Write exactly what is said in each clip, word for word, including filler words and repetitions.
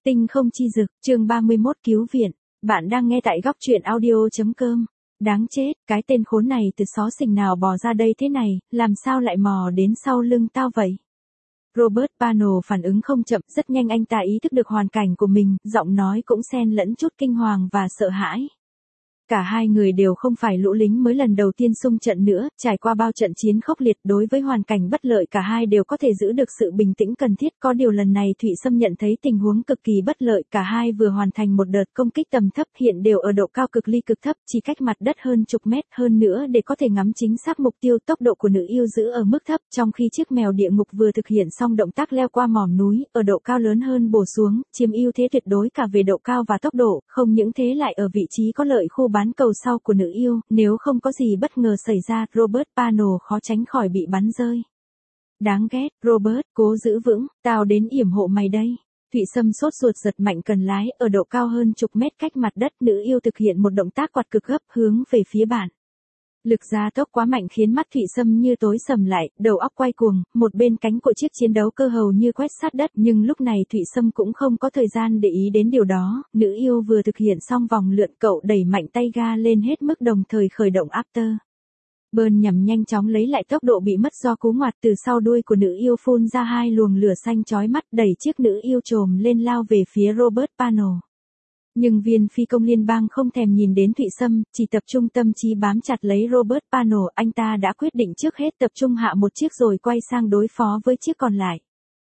Tinh không chi dực, chương ba mươi mốt cứu viện. Bạn đang nghe tại góc truyện audio.com. Đáng chết, cái tên khốn này từ xó xỉnh nào bò ra đây thế này, làm sao lại mò đến sau lưng tao vậy? Robert Pano phản ứng không chậm, rất nhanh anh ta ý thức được hoàn cảnh của mình, giọng nói cũng xen lẫn chút kinh hoàng và sợ hãi. Cả hai người đều không phải lũ lính mới lần đầu tiên xung trận nữa, trải qua bao trận chiến khốc liệt đối với hoàn cảnh bất lợi cả hai đều có thể giữ được sự bình tĩnh cần thiết. Có điều lần này Thụy Sâm nhận thấy tình huống cực kỳ bất lợi, cả hai vừa hoàn thành một đợt công kích tầm thấp hiện đều ở độ cao cực ly cực thấp, chỉ cách mặt đất hơn chục mét, hơn nữa để có thể ngắm chính xác mục tiêu. Tốc độ của nữ yêu giữ ở mức thấp, trong khi chiếc mèo địa ngục vừa thực hiện xong động tác leo qua mỏm núi, ở độ cao lớn hơn bổ xuống, chiếm ưu thế tuyệt đối cả về độ cao và tốc độ, không những thế lại ở vị trí có lợi khu bán cầu sau của nữ yêu, nếu không có gì bất ngờ xảy ra, Robert Pano khó tránh khỏi bị bắn rơi. Đáng ghét, Robert, cố giữ vững, tao đến yểm hộ mày đây. Thụy Sâm sốt ruột giật mạnh cần lái, ở độ cao hơn chục mét cách mặt đất, nữ yêu thực hiện một động tác quạt cực gấp hướng về phía bạn. Lực gia tốc quá mạnh khiến mắt Thụy Sâm như tối sầm lại, đầu óc quay cuồng, một bên cánh của chiếc chiến đấu cơ hầu như quét sát đất, nhưng lúc này Thụy Sâm cũng không có thời gian để ý đến điều đó. Nữ yêu vừa thực hiện xong vòng lượn, cậu đẩy mạnh tay ga lên hết mức, đồng thời khởi động after burn nhằm nhanh chóng lấy lại tốc độ bị mất do cú ngoặt. Từ sau đuôi của nữ yêu phun ra hai luồng lửa xanh chói mắt, đẩy chiếc nữ yêu trồm lên lao về phía Robert Pano. Nhưng viên phi công liên bang không thèm nhìn đến Thụy Sâm, chỉ tập trung tâm trí bám chặt lấy Robert Pano. Anh ta đã quyết định trước hết tập trung hạ một chiếc rồi quay sang đối phó với chiếc còn lại.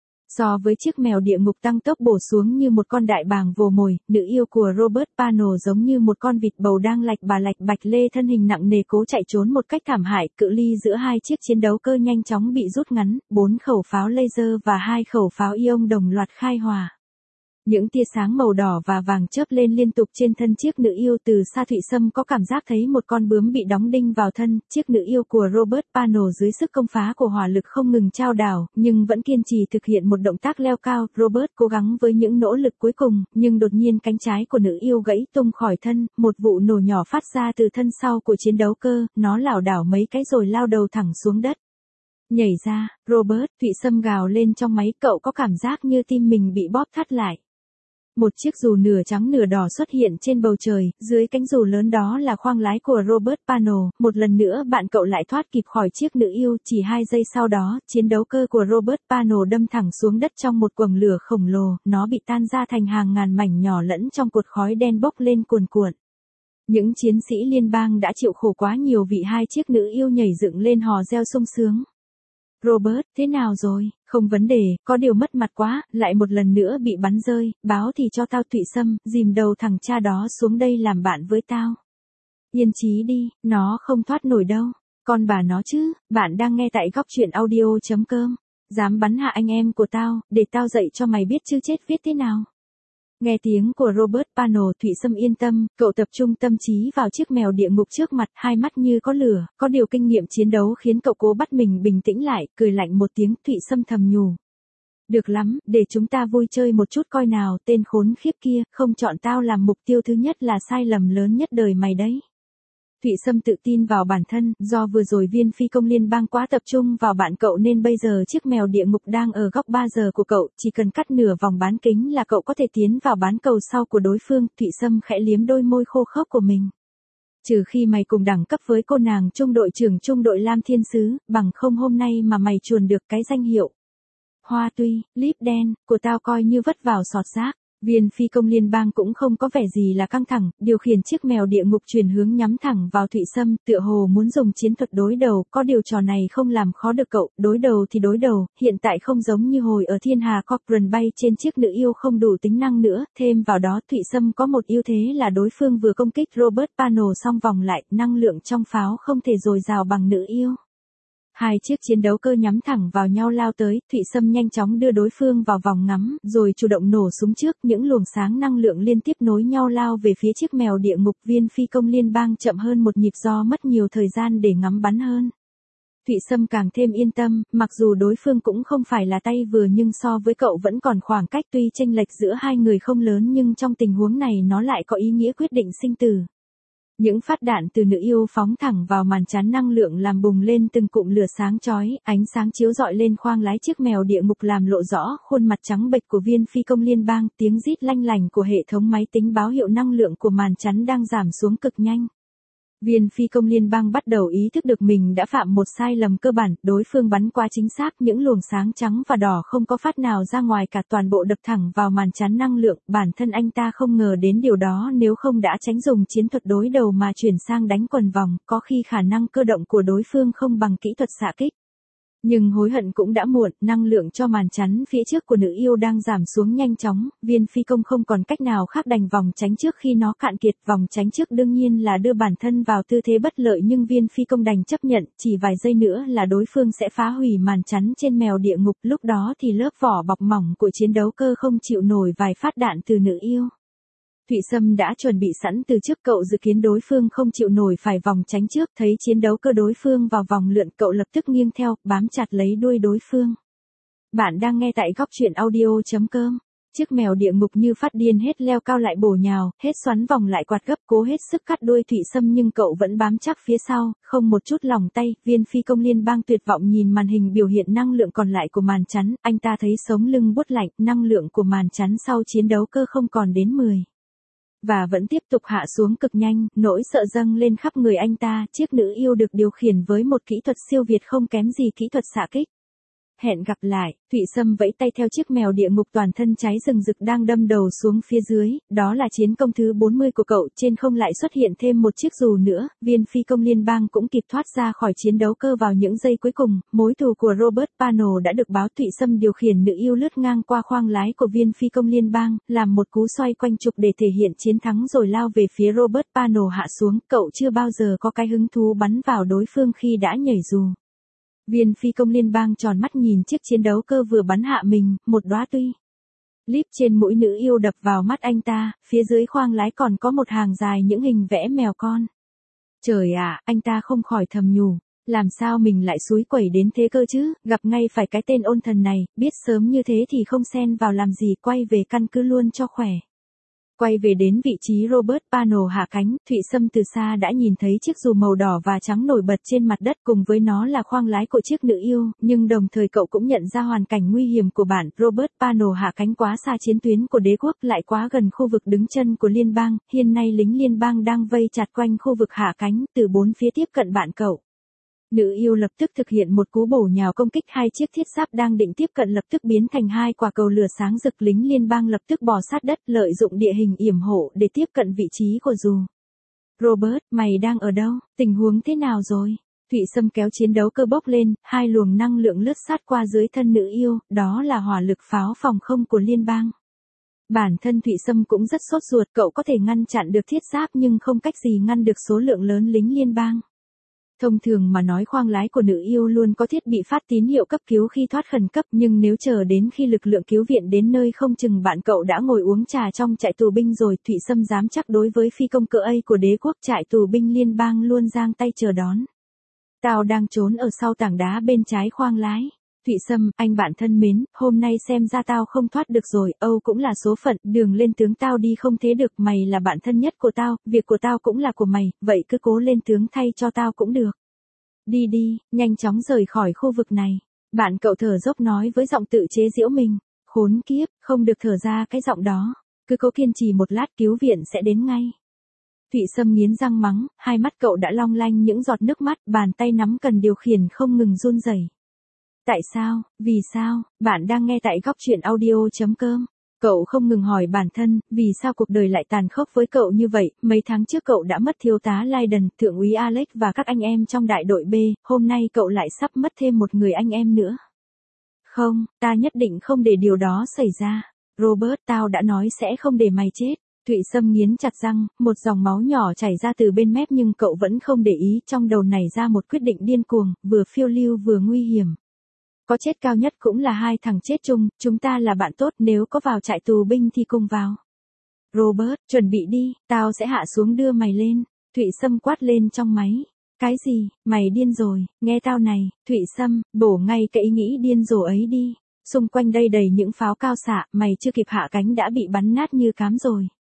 So với chiếc mèo địa ngục tăng tốc bổ xuống như một con đại bàng vồ mồi, nữ yêu của Robert Pano giống như một con vịt bầu đang lạch bà lạch bạch lê, thân hình nặng nề cố chạy trốn một cách thảm hại. Cự ly giữa hai chiếc chiến đấu cơ nhanh chóng bị rút ngắn, bốn khẩu pháo laser và hai khẩu pháo ion đồng loạt khai hỏa. Những tia sáng màu đỏ và vàng chớp lên liên tục trên thân chiếc nữ yêu. Từ xa Thụy Sâm có cảm giác thấy một con bướm bị đóng đinh vào thân. Chiếc nữ yêu của Robert Pano dưới sức công phá của hỏa lực không ngừng trao đảo, nhưng vẫn kiên trì thực hiện một động tác leo cao. Robert cố gắng với những nỗ lực cuối cùng, nhưng đột nhiên cánh trái của nữ yêu gãy tung khỏi thân, một vụ nổ nhỏ phát ra từ thân sau của chiến đấu cơ, nó lảo đảo mấy cái rồi lao đầu thẳng xuống đất. Nhảy ra, Robert, Thụy Sâm gào lên trong máy, cậu có cảm giác như tim mình bị bóp thắt lại. Một chiếc dù nửa trắng nửa đỏ xuất hiện trên bầu trời, dưới cánh dù lớn đó là khoang lái của Robert Pano. Một lần nữa bạn cậu lại thoát kịp khỏi chiếc nữ yêu, chỉ hai giây sau đó, chiến đấu cơ của Robert Pano đâm thẳng xuống đất trong một quầng lửa khổng lồ, nó bị tan ra thành hàng ngàn mảnh nhỏ lẫn trong cột khói đen bốc lên cuồn cuộn. Những chiến sĩ liên bang đã chịu khổ quá nhiều vì hai chiếc nữ yêu nhảy dựng lên hò reo sung sướng. Robert, thế nào rồi? Không vấn đề, có điều mất mặt quá, lại một lần nữa bị bắn rơi, báo thì cho tao. Thụy Sâm, dìm đầu thằng cha đó xuống đây làm bạn với tao. Yên chí đi, nó không thoát nổi đâu. Con bà nó chứ, bạn đang nghe tại góc truyện audio.com. Dám bắn hạ anh em của tao, để tao dạy cho mày biết chữ chết viết thế nào. Nghe tiếng của Robert Pano, Thụy Sâm yên tâm, cậu tập trung tâm trí vào chiếc mèo địa ngục trước mặt, hai mắt như có lửa. Có điều kinh nghiệm chiến đấu khiến cậu cố bắt mình bình tĩnh lại, cười lạnh một tiếng. Thụy Sâm thầm nhủ. Được lắm, để chúng ta vui chơi một chút coi nào. Tên khốn khiếp kia, không chọn tao làm mục tiêu thứ nhất là sai lầm lớn nhất đời mày đấy. Thụy Sâm tự tin vào bản thân, do vừa rồi viên phi công liên bang quá tập trung vào bạn cậu nên bây giờ chiếc mèo địa ngục đang ở góc ba giờ của cậu, chỉ cần cắt nửa vòng bán kính là cậu có thể tiến vào bán cầu sau của đối phương. Thụy Sâm khẽ liếm đôi môi khô khốc của mình. Trừ khi mày cùng đẳng cấp với cô nàng trung đội trưởng trung đội Lam Thiên Sứ, bằng không hôm nay mà mày chuồn được cái danh hiệu Hoa Tuy, Líp Đen, của tao coi như vất vào sọt rác. Viên phi công liên bang cũng không có vẻ gì là căng thẳng, điều khiển chiếc mèo địa ngục chuyển hướng nhắm thẳng vào Thụy Sâm, tựa hồ muốn dùng chiến thuật đối đầu. Có điều trò này không làm khó được cậu, đối đầu thì đối đầu, hiện tại không giống như hồi ở Thiên Hà Cochrane bay trên chiếc nữ yêu không đủ tính năng nữa. Thêm vào đó Thụy Sâm có một ưu thế là đối phương vừa công kích Robert Pano xong vòng lại, năng lượng trong pháo không thể dồi dào bằng nữ yêu. Hai chiếc chiến đấu cơ nhắm thẳng vào nhau lao tới, Thụy Sâm nhanh chóng đưa đối phương vào vòng ngắm, rồi chủ động nổ súng trước. Những luồng sáng năng lượng liên tiếp nối nhau lao về phía chiếc mèo địa ngục. Viên phi công liên bang chậm hơn một nhịp do mất nhiều thời gian để ngắm bắn hơn. Thụy Sâm càng thêm yên tâm, mặc dù đối phương cũng không phải là tay vừa nhưng so với cậu vẫn còn khoảng cách. Tuy chênh lệch giữa hai người không lớn nhưng trong tình huống này nó lại có ý nghĩa quyết định sinh tử. Những phát đạn từ nữ yêu phóng thẳng vào màn chắn năng lượng làm bùng lên từng cụm lửa sáng chói, ánh sáng chiếu rọi lên khoang lái chiếc mèo địa ngục làm lộ rõ khuôn mặt trắng bệch của viên phi công liên bang, tiếng rít lanh lành của hệ thống máy tính báo hiệu năng lượng của màn chắn đang giảm xuống cực nhanh. Viên phi công liên bang bắt đầu ý thức được mình đã phạm một sai lầm cơ bản, đối phương bắn quá chính xác, những luồng sáng trắng và đỏ không có phát nào ra ngoài cả, toàn bộ đập thẳng vào màn chắn năng lượng, bản thân anh ta không ngờ đến điều đó, nếu không đã tránh dùng chiến thuật đối đầu mà chuyển sang đánh quần vòng, có khi khả năng cơ động của đối phương không bằng kỹ thuật xạ kích. Nhưng hối hận cũng đã muộn, năng lượng cho màn chắn phía trước của nữ yêu đang giảm xuống nhanh chóng, viên phi công không còn cách nào khác đành vòng tránh trước khi nó cạn kiệt, vòng tránh trước đương nhiên là đưa bản thân vào tư thế bất lợi nhưng viên phi công đành chấp nhận, chỉ vài giây nữa là đối phương sẽ phá hủy màn chắn trên mèo địa ngục, lúc đó thì lớp vỏ bọc mỏng của chiến đấu cơ không chịu nổi vài phát đạn từ nữ yêu. Thụy Sâm đã chuẩn bị sẵn từ trước, cậu dự kiến đối phương không chịu nổi phải vòng tránh trước, thấy chiến đấu cơ đối phương vào vòng lượn, cậu lập tức nghiêng theo, bám chặt lấy đuôi đối phương. Bạn đang nghe tại góc truyện audio chấm com. Chiếc mèo địa ngục như phát điên hết leo cao lại bổ nhào, hết xoắn vòng lại quạt gấp, cố hết sức cắt đuôi Thụy Sâm nhưng cậu vẫn bám chắc phía sau, không một chút lỏng tay. Viên phi công liên bang tuyệt vọng nhìn màn hình biểu hiện năng lượng còn lại của màn chắn, anh ta thấy sống lưng buốt lạnh, năng lượng của màn chắn sau chiến đấu cơ không còn đến mười. Và vẫn tiếp tục hạ xuống cực nhanh, nỗi sợ dâng lên khắp người anh ta, chiếc nữ yêu được điều khiển với một kỹ thuật siêu việt không kém gì kỹ thuật xạ kích. Hẹn gặp lại, Thụy Sâm vẫy tay theo chiếc mèo địa ngục toàn thân cháy rừng rực đang đâm đầu xuống phía dưới, đó là chiến công thứ bốn mươi của cậu, trên không lại xuất hiện thêm một chiếc dù nữa, viên phi công liên bang cũng kịp thoát ra khỏi chiến đấu cơ vào những giây cuối cùng, mối thù của Robert Pano đã được báo. Thụy Sâm điều khiển nữ yêu lướt ngang qua khoang lái của viên phi công liên bang, làm một cú xoay quanh trục để thể hiện chiến thắng rồi lao về phía Robert Pano hạ xuống, cậu chưa bao giờ có cái hứng thú bắn vào đối phương khi đã nhảy dù. Viên phi công liên bang tròn mắt nhìn chiếc chiến đấu cơ vừa bắn hạ mình, một đóa tuy líp trên mũi nữ yêu đập vào mắt anh ta, phía dưới khoang lái còn có một hàng dài những hình vẽ mèo con. Trời ạ, anh ta không khỏi thầm nhủ, làm sao mình lại xúi quẩy đến thế cơ chứ, gặp ngay phải cái tên ôn thần này, biết sớm như thế thì không xen vào làm gì, quay về căn cứ luôn cho khỏe. Quay về đến vị trí Robert Pano hạ cánh, Thụy Sâm từ xa đã nhìn thấy chiếc dù màu đỏ và trắng nổi bật trên mặt đất, cùng với nó là khoang lái của chiếc nữ yêu, nhưng đồng thời cậu cũng nhận ra hoàn cảnh nguy hiểm của bản. Robert Pano hạ cánh quá xa chiến tuyến của đế quốc, lại quá gần khu vực đứng chân của liên bang, hiện nay lính liên bang đang vây chặt quanh khu vực hạ cánh, từ bốn phía tiếp cận bạn cậu. Nữ yêu lập tức thực hiện một cú bổ nhào công kích, hai chiếc thiết giáp đang định tiếp cận lập tức biến thành hai quả cầu lửa sáng rực, lính liên bang lập tức bò sát đất, lợi dụng địa hình yểm hộ để tiếp cận vị trí của dù. Robert, mày đang ở đâu? Tình huống thế nào rồi? Thụy Sâm kéo chiến đấu cơ bốc lên, hai luồng năng lượng lướt sát qua dưới thân nữ yêu, đó là hỏa lực pháo phòng không của liên bang. Bản thân Thụy Sâm cũng rất sốt ruột, cậu có thể ngăn chặn được thiết giáp nhưng không cách gì ngăn được số lượng lớn lính liên bang. Thông thường mà nói, khoang lái của nữ yêu luôn có thiết bị phát tín hiệu cấp cứu khi thoát khẩn cấp, nhưng nếu chờ đến khi lực lượng cứu viện đến nơi không chừng bạn cậu đã ngồi uống trà trong trại tù binh rồi. Thụy Sâm dám chắc đối với phi công cỡ A của đế quốc, trại tù binh liên bang luôn giang tay chờ đón. Tao đang trốn ở sau tảng đá bên trái khoang lái. Thụy Sâm, anh bạn thân mến, hôm nay xem ra tao không thoát được rồi, Âu cũng là số phận, đường lên tướng tao đi không thế được, mày là bạn thân nhất của tao, việc của tao cũng là của mày, vậy cứ cố lên tướng thay cho tao cũng được. Đi đi, nhanh chóng rời khỏi khu vực này. Bạn cậu thở dốc nói với giọng tự chế giễu mình, khốn kiếp, không được thở ra cái giọng đó, cứ cố kiên trì một lát cứu viện sẽ đến ngay. Thụy Sâm nghiến răng mắng, hai mắt cậu đã long lanh những giọt nước mắt, bàn tay nắm cần điều khiển không ngừng run rẩy. Tại sao, vì sao, bạn đang nghe tại góc truyện audio chấm com. Cậu không ngừng hỏi bản thân, vì sao cuộc đời lại tàn khốc với cậu như vậy, mấy tháng trước cậu đã mất thiếu tá Lydon, thượng úy Alex và các anh em trong đại đội B, hôm nay cậu lại sắp mất thêm một người anh em nữa. Không, ta nhất định không để điều đó xảy ra. Robert, tao đã nói sẽ không để mày chết. Thụy Sâm nghiến chặt răng, một dòng máu nhỏ chảy ra từ bên mép nhưng cậu vẫn không để ý, trong đầu nảy ra một quyết định điên cuồng, vừa phiêu lưu vừa nguy hiểm. Có chết cao nhất cũng là hai thằng chết chung, chúng ta là bạn tốt, nếu có vào trại tù binh thì cùng vào. Robert, chuẩn bị đi, tao sẽ hạ xuống đưa mày lên. Thụy Sâm quát lên trong máy. Cái gì, mày điên rồi, nghe tao này, Thụy Sâm, bổ ngay cái ý nghĩ điên rồ ấy đi. Xung quanh đây đầy những pháo cao xạ, mày chưa kịp hạ cánh đã bị bắn nát như cám rồi.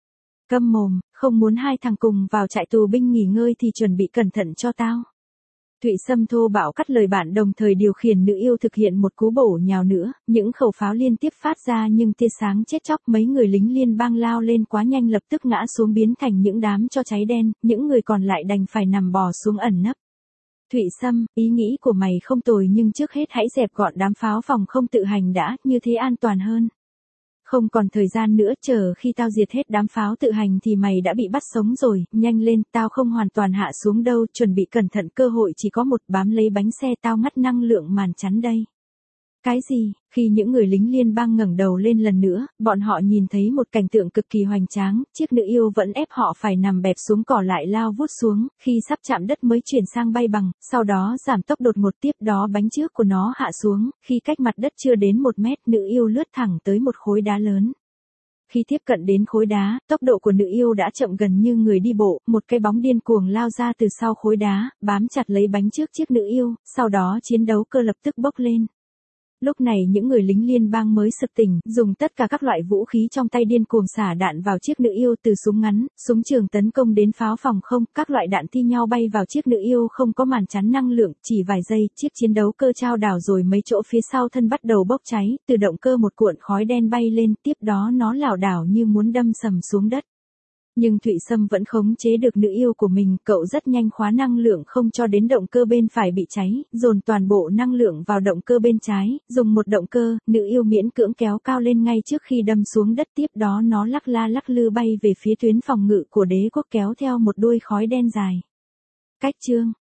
Câm mồm, không muốn hai thằng cùng vào trại tù binh nghỉ ngơi thì chuẩn bị cẩn thận cho tao. Thụy Sâm thô bạo cắt lời bạn đồng thời điều khiển nữ yêu thực hiện một cú bổ nhào nữa, những khẩu pháo liên tiếp phát ra nhưng tia sáng chết chóc, mấy người lính liên bang lao lên quá nhanh lập tức ngã xuống biến thành những đám tro cháy đen, những người còn lại đành phải nằm bò xuống ẩn nấp. Thụy Sâm, ý nghĩ của mày không tồi nhưng trước hết hãy dẹp gọn đám pháo phòng không tự hành đã, như thế an toàn hơn. Không còn thời gian nữa, chờ khi tao diệt hết đám pháo tự hành thì mày đã bị bắt sống rồi, nhanh lên, tao không hoàn toàn hạ xuống đâu, chuẩn bị cẩn thận, cơ hội chỉ có một, bám lấy bánh xe, tao ngắt năng lượng màn chắn đây. Cái gì? Khi những người lính liên bang ngẩng đầu lên lần nữa, bọn họ nhìn thấy một cảnh tượng cực kỳ hoành tráng, chiếc nữ yêu vẫn ép họ phải nằm bẹp xuống cỏ lại lao vút xuống, khi sắp chạm đất mới chuyển sang bay bằng, sau đó giảm tốc đột ngột, tiếp đó bánh trước của nó hạ xuống, khi cách mặt đất chưa đến một mét, nữ yêu lướt thẳng tới một khối đá lớn. Khi tiếp cận đến khối đá, tốc độ của nữ yêu đã chậm gần như người đi bộ, một cái bóng điên cuồng lao ra từ sau khối đá, bám chặt lấy bánh trước chiếc nữ yêu, sau đó chiến đấu cơ lập tức bốc lên. Lúc này những người lính liên bang mới sực tỉnh, dùng tất cả các loại vũ khí trong tay điên cuồng xả đạn vào chiếc nữ yêu, từ súng ngắn, súng trường tấn công đến pháo phòng không, các loại đạn thi nhau bay vào chiếc nữ yêu không có màn chắn năng lượng, chỉ vài giây, chiếc chiến đấu cơ trao đảo rồi mấy chỗ phía sau thân bắt đầu bốc cháy, từ động cơ một cuộn khói đen bay lên, tiếp đó nó lảo đảo như muốn đâm sầm xuống đất. Nhưng Thụy Sâm vẫn khống chế được nữ yêu của mình, cậu rất nhanh khóa năng lượng không cho đến động cơ bên phải bị cháy, dồn toàn bộ năng lượng vào động cơ bên trái, dùng một động cơ, nữ yêu miễn cưỡng kéo cao lên ngay trước khi đâm xuống đất, tiếp đó nó lắc la lắc lư bay về phía tuyến phòng ngự của đế quốc kéo theo một đuôi khói đen dài. Cách chương